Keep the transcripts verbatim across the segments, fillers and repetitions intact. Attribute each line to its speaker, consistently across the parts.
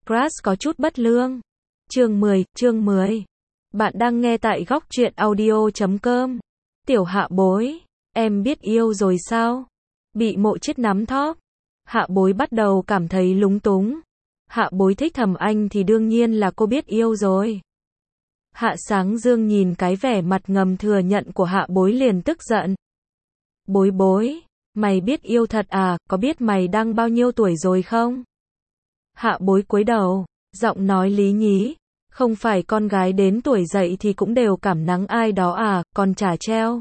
Speaker 1: Crush có chút bất lương. Chương mười, chương mười. Bạn đang nghe tại góc truyện audio chấm com. Tiểu Hạ Bối, em biết yêu rồi sao? Bị Mộ Chiết nắm thóp. Hạ Bối bắt đầu cảm thấy lúng túng. Hạ Bối thích Thẩm Anh thì đương nhiên là cô biết yêu rồi. Hạ Sáng Dương nhìn cái vẻ mặt ngầm thừa nhận của Hạ Bối liền tức giận. Bối bối, mày biết yêu thật à, có biết mày đang bao nhiêu tuổi rồi không? Hạ Bối cúi đầu, giọng nói lý nhí, không phải con gái đến tuổi dậy thì cũng đều cảm nắng ai đó à, còn chả treo.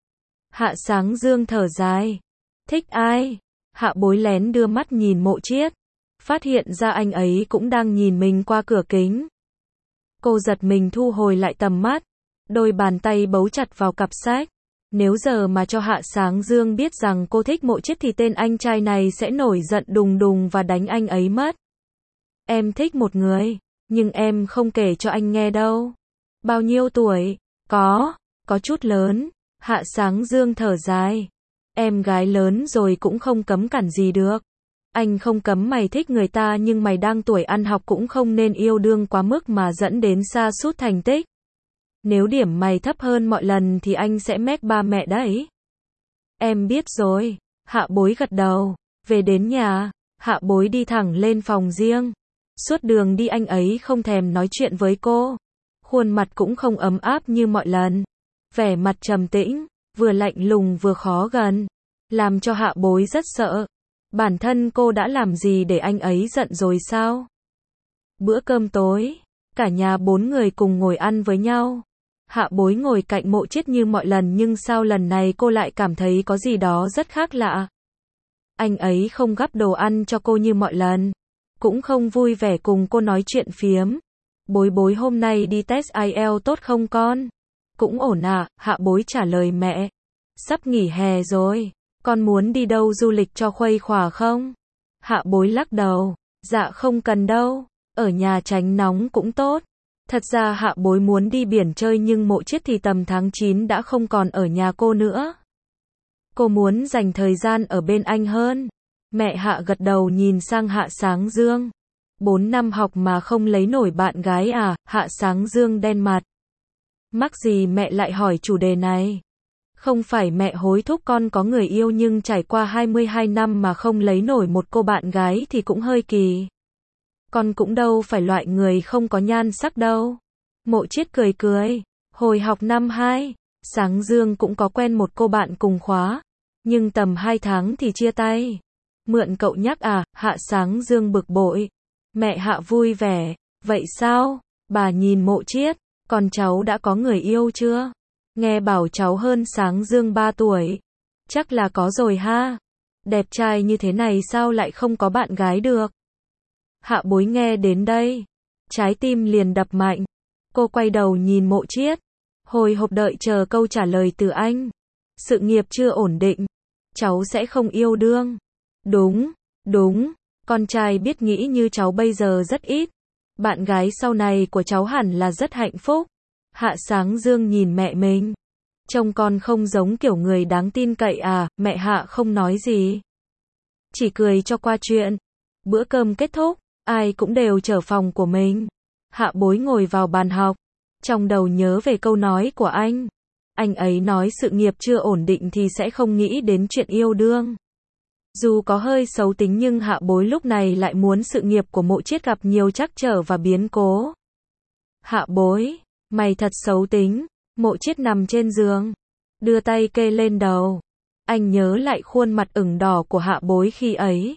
Speaker 1: Hạ Sáng Dương thở dài, thích ai? Hạ Bối lén đưa mắt nhìn Mộ Chiết, phát hiện ra anh ấy cũng đang nhìn mình qua cửa kính. Cô giật mình thu hồi lại tầm mắt, đôi bàn tay bấu chặt vào cặp sách. Nếu giờ mà cho Hạ Sáng Dương biết rằng cô thích Mộ Chiết thì tên anh trai này sẽ nổi giận đùng đùng và đánh anh ấy mất. Em thích một người, nhưng em không kể cho anh nghe đâu. Bao nhiêu tuổi? Có, có chút lớn. Hạ Sáng Dương thở dài. Em gái lớn rồi cũng không cấm cản gì được. Anh không cấm mày thích người ta nhưng mày đang tuổi ăn học cũng không nên yêu đương quá mức mà dẫn đến sa sút thành tích. Nếu điểm mày thấp hơn mọi lần thì anh sẽ mét ba mẹ đấy. Em biết rồi. Hạ Bối gật đầu. Về đến nhà, Hạ Bối đi thẳng lên phòng riêng. Suốt đường đi anh ấy không thèm nói chuyện với cô. Khuôn mặt cũng không ấm áp như mọi lần. Vẻ mặt trầm tĩnh, vừa lạnh lùng vừa khó gần. Làm cho Hạ Bối rất sợ. Bản thân cô đã làm gì để anh ấy giận rồi sao? Bữa cơm tối, cả nhà bốn người cùng ngồi ăn với nhau. Hạ Bối ngồi cạnh Mộ Chiết như mọi lần nhưng sao lần này cô lại cảm thấy có gì đó rất khác lạ. Anh ấy không gắp đồ ăn cho cô như mọi lần. Cũng không vui vẻ cùng cô nói chuyện phiếm. Bối bối hôm nay đi test ai eo tốt không con? Cũng ổn à, Hạ Bối trả lời mẹ. Sắp nghỉ hè rồi, con muốn đi đâu du lịch cho khuây khỏa không? Hạ Bối lắc đầu, dạ không cần đâu, ở nhà tránh nóng cũng tốt. Thật ra Hạ Bối muốn đi biển chơi nhưng Mộ Chiết thì tầm tháng chín đã không còn ở nhà cô nữa. Cô muốn dành thời gian ở bên anh hơn. Mẹ Hạ gật đầu nhìn sang Hạ Sáng Dương. Bốn năm học mà không lấy nổi bạn gái à? Hạ Sáng Dương đen mặt. Mắc gì mẹ lại hỏi chủ đề này? Không phải mẹ hối thúc con có người yêu nhưng trải qua hai mươi hai năm mà không lấy nổi một cô bạn gái thì cũng hơi kỳ. Con cũng đâu phải loại người không có nhan sắc đâu. Mộ Chiết cười cười. Hồi học năm hai, Sáng Dương cũng có quen một cô bạn cùng khóa. Nhưng tầm hai tháng thì chia tay. Mượn cậu nhắc à? Hạ Sáng Dương bực bội. Mẹ Hạ vui vẻ. Vậy sao? Bà nhìn Mộ Chiết. Còn cháu đã có người yêu chưa? Nghe bảo cháu hơn Sáng Dương ba tuổi. Chắc là có rồi ha. Đẹp trai như thế này sao lại không có bạn gái được? Hạ Bối nghe đến đây, trái tim liền đập mạnh. Cô quay đầu nhìn Mộ Chiết, hồi hộp đợi chờ câu trả lời từ anh. Sự nghiệp chưa ổn định, cháu sẽ không yêu đương. Đúng, đúng, con trai biết nghĩ như cháu bây giờ rất ít. Bạn gái sau này của cháu hẳn là rất hạnh phúc. Hạ Sáng Dương nhìn mẹ mình. Trông con không giống kiểu người đáng tin cậy à? Mẹ Hạ không nói gì, chỉ cười cho qua chuyện. Bữa cơm kết thúc, ai cũng đều trở phòng của mình. Hạ Bối ngồi vào bàn học, trong đầu nhớ về câu nói của anh. Anh ấy nói sự nghiệp chưa ổn định thì sẽ không nghĩ đến chuyện yêu đương. Dù có hơi xấu tính nhưng Hạ Bối lúc này lại muốn sự nghiệp của Mộ Chiết gặp nhiều trắc trở và biến cố. Hạ Bối, mày thật xấu tính. Mộ Chiết nằm trên giường, đưa tay kê lên đầu. Anh nhớ lại khuôn mặt ửng đỏ của Hạ Bối khi ấy.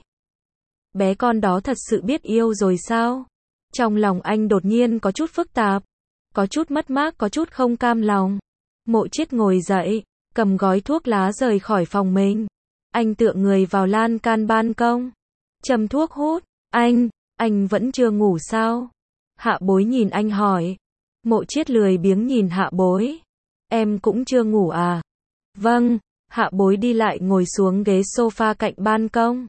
Speaker 1: Bé con đó thật sự biết yêu rồi sao? Trong lòng anh đột nhiên có chút phức tạp, có chút mất mát, có chút không cam lòng. Mộ Chiết ngồi dậy, cầm gói thuốc lá rời khỏi phòng mình. Anh tựa người vào lan can ban công, châm thuốc hút. Anh, anh vẫn chưa ngủ sao? Hạ Bối nhìn anh hỏi. Mộ Chiết lười biếng nhìn Hạ Bối. Em cũng chưa ngủ à? Vâng. Hạ Bối đi lại ngồi xuống ghế sofa cạnh ban công.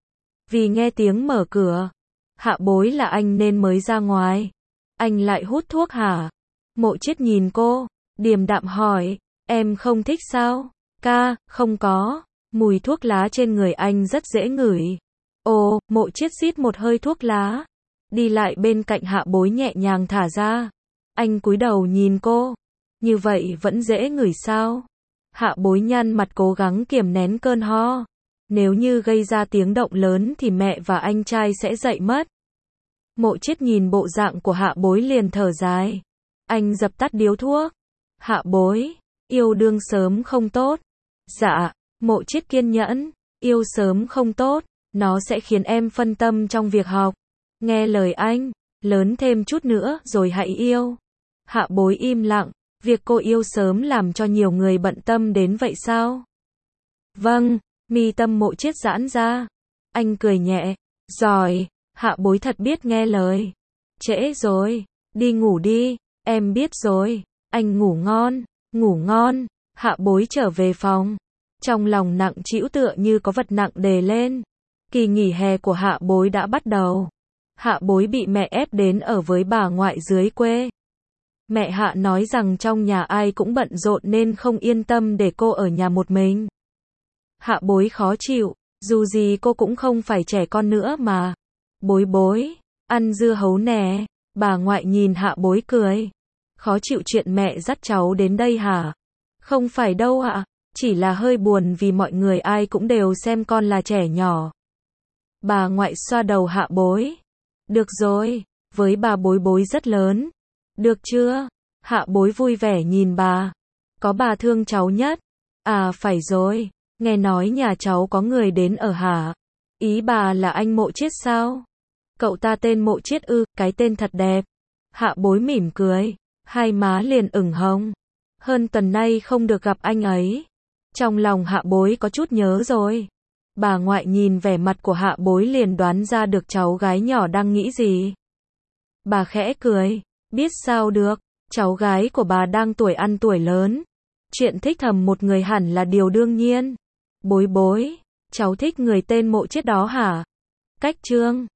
Speaker 1: Vì nghe tiếng mở cửa. Hạ Bối là anh nên mới ra ngoài. Anh lại hút thuốc hả? Mộ Chiết nhìn cô, điềm đạm hỏi. Em không thích sao? Ca, không có. Mùi thuốc lá trên người anh rất dễ ngửi. Ồ, Mộ Chiết rít một hơi thuốc lá. đi lại bên cạnh Hạ Bối nhẹ nhàng thả ra. Anh cúi đầu nhìn cô. Như vậy vẫn dễ ngửi sao? Hạ Bối nhăn mặt cố gắng kiềm nén cơn ho. Nếu như gây ra tiếng động lớn thì mẹ và anh trai sẽ dậy mất. Mộ Chiết nhìn bộ dạng của Hạ Bối liền thở dài. Anh dập tắt điếu thuốc. Hạ Bối, yêu đương sớm không tốt. Dạ, Mộ Chiết kiên nhẫn, yêu sớm không tốt, nó sẽ khiến em phân tâm trong việc học. Nghe lời anh, lớn thêm chút nữa rồi hãy yêu. Hạ Bối im lặng, việc cô yêu sớm làm cho nhiều người bận tâm đến vậy sao? Vâng, mi tâm Mộ Chiết giãn ra. Anh cười nhẹ, giỏi, Hạ Bối thật biết nghe lời. Trễ rồi, đi ngủ đi, em biết rồi, anh ngủ ngon, ngủ ngon. Hạ Bối trở về phòng. Trong lòng nặng trĩu tựa như có vật nặng đè lên. Kỳ nghỉ hè của Hạ Bối đã bắt đầu. Hạ Bối bị mẹ ép đến ở với bà ngoại dưới quê. Mẹ Hạ nói rằng trong nhà ai cũng bận rộn nên không yên tâm để cô ở nhà một mình. Hạ Bối khó chịu, dù gì cô cũng không phải trẻ con nữa mà. Bối bối, ăn dưa hấu nè. Bà ngoại nhìn Hạ Bối cười. Khó chịu chuyện mẹ dắt cháu đến đây hả? Không phải đâu ạ, chỉ là hơi buồn vì mọi người ai cũng đều xem con là trẻ nhỏ. Bà ngoại xoa đầu Hạ Bối. Được rồi, với bà Bối Bối rất lớn. Được chưa? Hạ Bối vui vẻ nhìn bà. Có bà thương cháu nhất. À phải rồi, nghe nói nhà cháu có người đến ở hả? Ý bà là anh Mộ Chiết sao? Cậu ta tên Mộ Chiết ư, cái tên thật đẹp. Hạ Bối mỉm cười, hai má liền ửng hồng. Hơn tuần nay không được gặp anh ấy. Trong lòng Hạ Bối có chút nhớ rồi. Bà ngoại nhìn vẻ mặt của Hạ Bối liền đoán ra được cháu gái nhỏ đang nghĩ gì. Bà khẽ cười, biết sao được, cháu gái của bà đang tuổi ăn tuổi lớn. Chuyện thích thầm một người hẳn là điều đương nhiên. Bối bối, cháu thích người tên Mộ Chiết đó hả? Cách chương